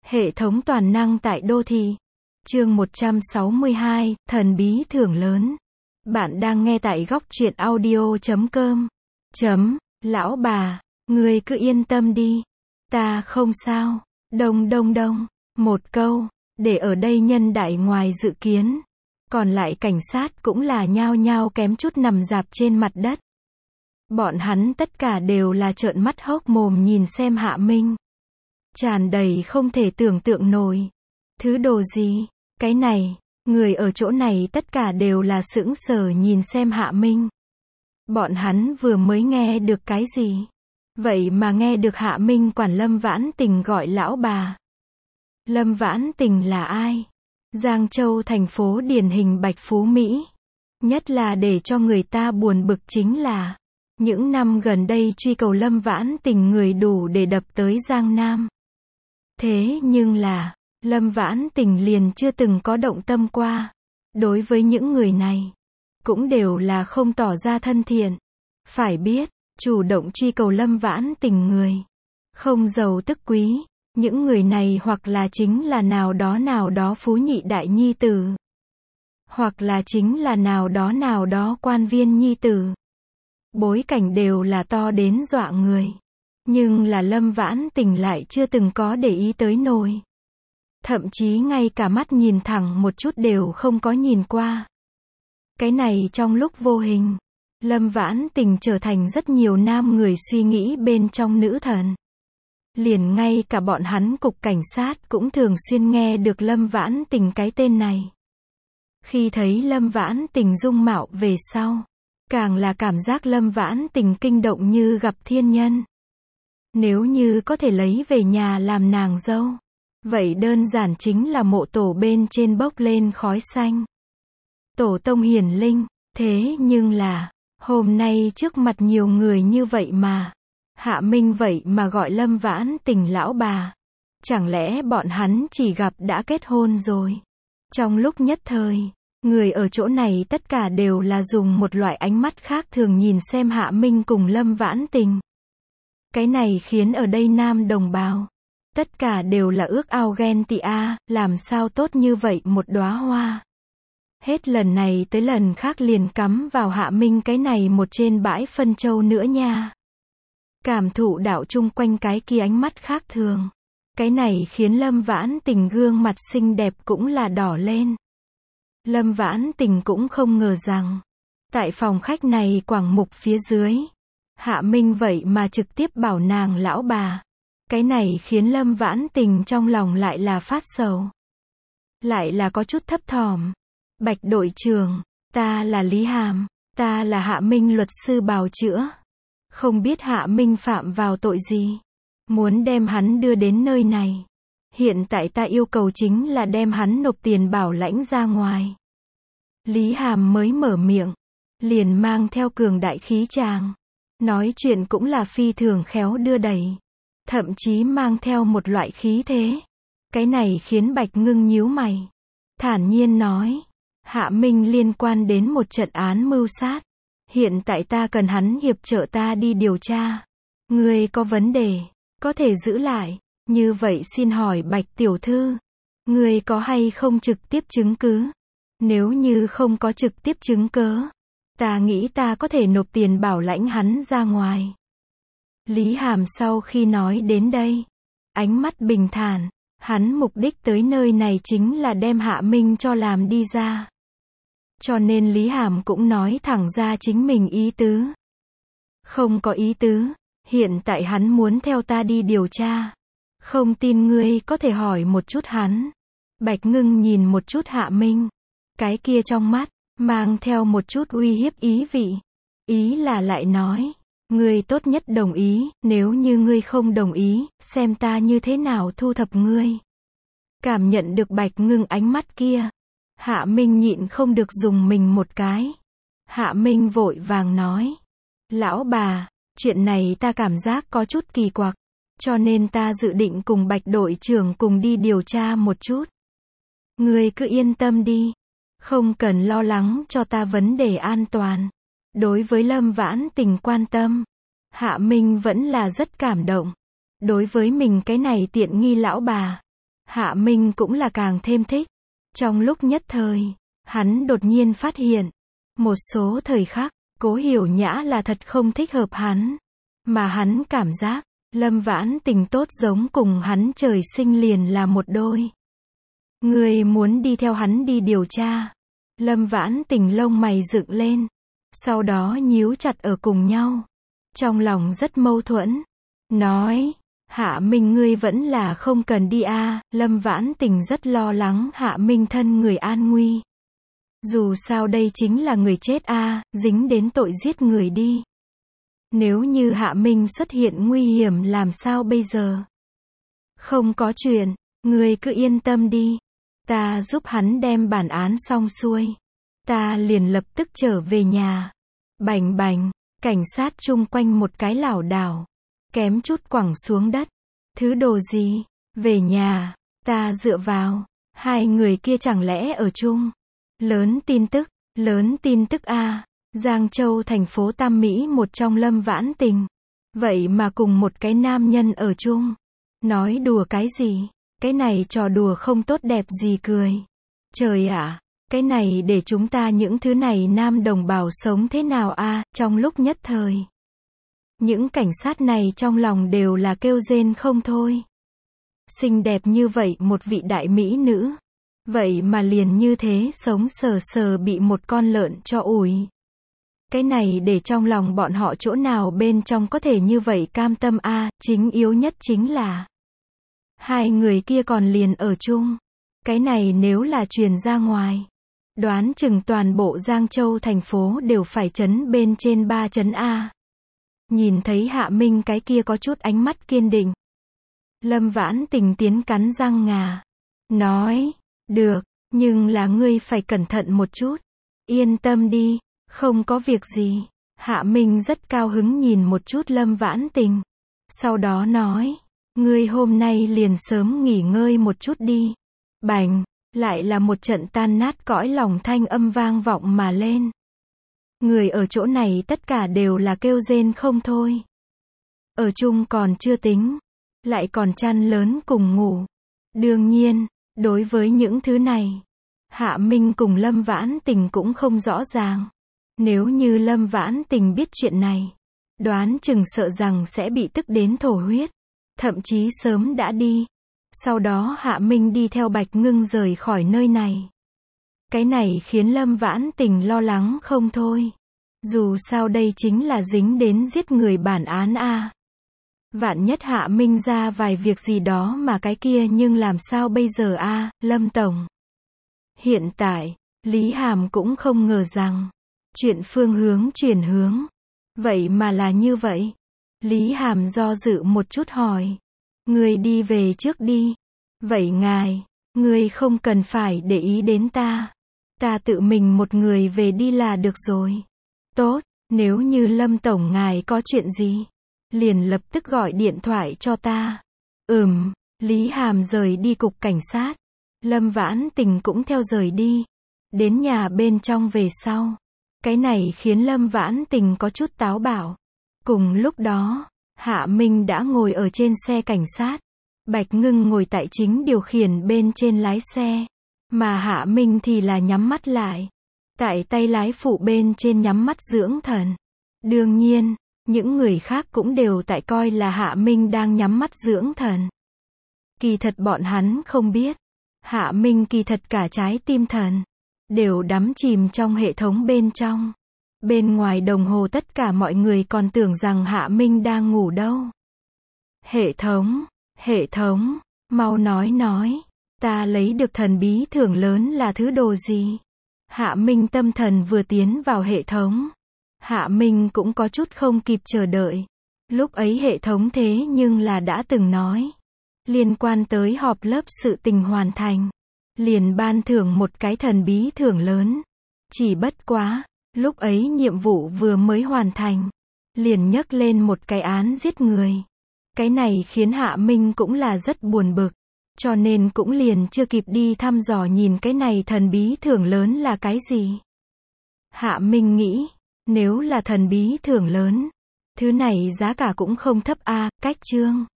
Hệ thống toàn năng tại đô thị. Chương 162, thần bí thưởng lớn. Bạn đang nghe tại góc truyện audio.com. Lão bà, ngươi cứ yên tâm đi. Ta không sao. Đông đông đông. Một câu, để ở đây nhân đại ngoài dự kiến. Còn lại cảnh sát cũng là nhao nhao kém chút nằm rạp trên mặt đất. Bọn hắn tất cả đều là trợn mắt hốc mồm nhìn xem Hạ Minh. Tràn đầy không thể tưởng tượng nổi. Thứ đồ gì? Cái này, người ở chỗ này tất cả đều là sững sờ nhìn xem Hạ Minh. Bọn hắn vừa mới nghe được cái gì? Vậy mà nghe được Hạ Minh quản Lâm Vãn Tình gọi lão bà. Lâm Vãn Tình là ai? Giang Châu thành phố điển hình Bạch Phú Mỹ. Nhất là để cho người ta buồn bực chính là những năm gần đây truy cầu Lâm Vãn Tình người đủ để đập tới Giang Nam. Thế nhưng là, Lâm Vãn Tình liền chưa từng có động tâm qua. Đối với những người này, cũng đều là không tỏ ra thân thiện. Phải biết, chủ động truy cầu Lâm Vãn Tình người, không giàu tức quý, những người này hoặc là chính là nào đó phú nhị đại nhi tử, hoặc là chính là nào đó quan viên nhi tử. Bối cảnh đều là to đến dọa người. Nhưng là Lâm Vãn Tình lại chưa từng có để ý tới nổi. Thậm chí ngay cả mắt nhìn thẳng một chút đều không có nhìn qua. Cái này trong lúc vô hình, Lâm Vãn Tình trở thành rất nhiều nam người suy nghĩ bên trong nữ thần. Liền ngay cả bọn hắn cục cảnh sát cũng thường xuyên nghe được Lâm Vãn Tình cái tên này. Khi thấy Lâm Vãn Tình dung mạo về sau, càng là cảm giác Lâm Vãn Tình kinh động như gặp thiên nhân. Nếu như có thể lấy về nhà làm nàng dâu, vậy đơn giản chính là mộ tổ bên trên bốc lên khói xanh. Tổ tông hiển linh, thế nhưng là, hôm nay trước mặt nhiều người như vậy mà, Hạ Minh vậy mà gọi Lâm Vãn Tình lão bà. Chẳng lẽ bọn hắn chỉ gặp đã kết hôn rồi? Trong lúc nhất thời, người ở chỗ này tất cả đều là dùng một loại ánh mắt khác thường nhìn xem Hạ Minh cùng Lâm Vãn Tình. Cái này khiến ở đây nam đồng bào, tất cả đều là ước ao ghen tị a, làm sao tốt như vậy một đóa hoa. Hết lần này tới lần khác liền cắm vào Hạ Minh cái này một trên bãi phân châu nữa nha. Cảm thụ đạo chung quanh cái kia ánh mắt khác thường. Cái này khiến Lâm Vãn Tình gương mặt xinh đẹp cũng là đỏ lên. Lâm Vãn Tình cũng không ngờ rằng, tại phòng khách này quảng mục phía dưới, Hạ Minh vậy mà trực tiếp bảo nàng lão bà. Cái này khiến Lâm Vãn Tình trong lòng lại là phát sầu. Lại là có chút thấp thỏm. Bạch đội trưởng, ta là Lý Hàm, ta là Hạ Minh luật sư bào chữa. Không biết Hạ Minh phạm vào tội gì, muốn đem hắn đưa đến nơi này. Hiện tại ta yêu cầu chính là đem hắn nộp tiền bảo lãnh ra ngoài. Lý Hàm mới mở miệng, liền mang theo cường đại khí tràng. Nói chuyện cũng là phi thường khéo đưa đẩy, thậm chí mang theo một loại khí thế. Cái này khiến Bạch Ngưng nhíu mày, thản nhiên nói, Hạ Minh liên quan đến một trận án mưu sát. Hiện tại ta cần hắn hiệp trợ ta đi điều tra. Ngươi có vấn đề, có thể giữ lại. Như vậy xin hỏi Bạch tiểu thư, ngươi có hay không trực tiếp chứng cứ? Nếu như không có trực tiếp chứng cớ, ta nghĩ ta có thể nộp tiền bảo lãnh hắn ra ngoài. Lý Hàm sau khi nói đến đây, ánh mắt bình thản, hắn mục đích tới nơi này chính là đem Hạ Minh cho làm đi ra. Cho nên Lý Hàm cũng nói thẳng ra chính mình ý tứ. Không có ý tứ, hiện tại hắn muốn theo ta đi điều tra. Không tin ngươi có thể hỏi một chút hắn. Bạch Ngưng nhìn một chút Hạ Minh. Cái kia trong mắt, mang theo một chút uy hiếp ý vị. Ý là lại nói, ngươi tốt nhất đồng ý, nếu như ngươi không đồng ý, xem ta như thế nào thu thập ngươi. Cảm nhận được Bạch Ngưng ánh mắt kia, Hạ Minh nhịn không được dùng mình một cái. Hạ Minh vội vàng nói, lão bà, chuyện này ta cảm giác có chút kỳ quặc, cho nên ta dự định cùng Bạch đội trưởng cùng đi điều tra một chút. Ngươi cứ yên tâm đi, không cần lo lắng cho ta vấn đề an toàn. Đối với Lâm Vãn Tình quan tâm, Hạ Minh vẫn là rất cảm động. Đối với mình cái này tiện nghi lão bà, Hạ Minh cũng là càng thêm thích. Trong lúc nhất thời, hắn đột nhiên phát hiện, một số thời khắc, Cố Hiểu Nhã là thật không thích hợp hắn. Mà hắn cảm giác, Lâm Vãn Tình tốt giống cùng hắn trời sinh liền là một đôi. Ngươi muốn đi theo hắn đi điều tra. Lâm Vãn Tình lông mày dựng lên, sau đó nhíu chặt ở cùng nhau. Trong lòng rất mâu thuẫn. Nói, Hạ Minh ngươi vẫn là không cần đi a. Lâm Vãn Tình rất lo lắng Hạ Minh thân người an nguy. Dù sao đây chính là người chết a, dính đến tội giết người đi. Nếu như Hạ Minh xuất hiện nguy hiểm làm sao bây giờ? Không có chuyện, ngươi cứ yên tâm đi. Ta giúp hắn đem bản án xong xuôi. Ta liền lập tức trở về nhà. Bành bành, cảnh sát chung quanh một cái lảo đảo, kém chút quẳng xuống đất. Thứ đồ gì? Về nhà, ta dựa vào. Hai người kia chẳng lẽ ở chung? Lớn tin tức a. Giang Châu thành phố Tam Mỹ một trong Lâm Vãn Tình. Vậy mà cùng một cái nam nhân ở chung. Nói đùa cái gì? Cái này trò đùa không tốt đẹp gì cười. Trời ạ, cái này để chúng ta những thứ này nam đồng bào sống thế nào a? Trong lúc nhất thời, những cảnh sát này trong lòng đều là kêu rên không thôi. Xinh đẹp như vậy một vị đại mỹ nữ. Vậy mà liền như thế sống sờ sờ bị một con lợn cho ủi. Cái này để trong lòng bọn họ chỗ nào bên trong có thể như vậy cam tâm a. Chính yếu nhất chính là hai người kia còn liền ở chung. Cái này nếu là truyền ra ngoài, đoán chừng toàn bộ Giang Châu thành phố đều phải chấn bên trên 3 chấn a. Nhìn thấy Hạ Minh cái kia có chút ánh mắt kiên định, Lâm Vãn Tình tiến cắn răng ngà, nói, được, nhưng là ngươi phải cẩn thận một chút. Yên tâm đi, không có việc gì. Hạ Minh rất cao hứng nhìn một chút Lâm Vãn Tình. Sau đó nói, ngươi hôm nay liền sớm nghỉ ngơi một chút đi. Bành, lại là một trận tan nát cõi lòng thanh âm vang vọng mà lên. Người ở chỗ này tất cả đều là kêu rên không thôi. Ở chung còn chưa tính, lại còn chăn lớn cùng ngủ. Đương nhiên, đối với những thứ này, Hạ Minh cùng Lâm Vãn Tình cũng không rõ ràng. Nếu như Lâm Vãn Tình biết chuyện này, đoán chừng sợ rằng sẽ bị tức đến thổ huyết. Thậm chí sớm đã đi. Sau đó Hạ Minh đi theo Bạch Ngưng rời khỏi nơi này. Cái này khiến Lâm Vãn Tình lo lắng không thôi. Dù sao đây chính là dính đến giết người bản án a. Vạn nhất Hạ Minh ra vài việc gì đó mà cái kia nhưng làm sao bây giờ a, Lâm Tổng. Hiện tại, Lý Hàm cũng không ngờ rằng, chuyện phương hướng chuyển hướng. Vậy mà là như vậy. Lý Hàm do dự một chút hỏi. Ngươi đi về trước đi. Vậy ngài, ngươi không cần phải để ý đến ta. Ta tự mình một người về đi là được rồi. Tốt, nếu như Lâm Tổng ngài có chuyện gì, liền lập tức gọi điện thoại cho ta. Lý Hàm rời đi cục cảnh sát. Lâm Vãn Tình cũng theo rời đi. Đến nhà bên trong về sau. Cái này khiến Lâm Vãn Tình có chút táo bạo. Cùng lúc đó, Hạ Minh đã ngồi ở trên xe cảnh sát. Bạch Ngưng ngồi tại chính điều khiển bên trên lái xe. Mà Hạ Minh thì là nhắm mắt lại. Tại tay lái phụ bên trên nhắm mắt dưỡng thần. Đương nhiên, những người khác cũng đều tại coi là Hạ Minh đang nhắm mắt dưỡng thần. Kỳ thật bọn hắn không biết. Hạ Minh kỳ thật cả trái tim thần đều đắm chìm trong hệ thống bên trong. Bên ngoài đồng hồ tất cả mọi người còn tưởng rằng Hạ Minh đang ngủ đâu. Hệ thống, mau nói, ta lấy được thần bí thưởng lớn là thứ đồ gì? Hạ Minh tâm thần vừa tiến vào hệ thống. Hạ Minh cũng có chút không kịp chờ đợi. Lúc ấy hệ thống thế nhưng là đã từng nói. Liên quan tới họp lớp sự tình hoàn thành. Liền ban thưởng một cái thần bí thưởng lớn. Chỉ bất quá, lúc ấy nhiệm vụ vừa mới hoàn thành. Liền nhấc lên một cái án giết người. Cái này khiến Hạ Minh cũng là rất buồn bực. Cho nên cũng liền chưa kịp đi thăm dò nhìn cái này thần bí thưởng lớn là cái gì. Hạ Minh nghĩ, nếu là thần bí thưởng lớn, thứ này giá cả cũng không thấp a. Cách chương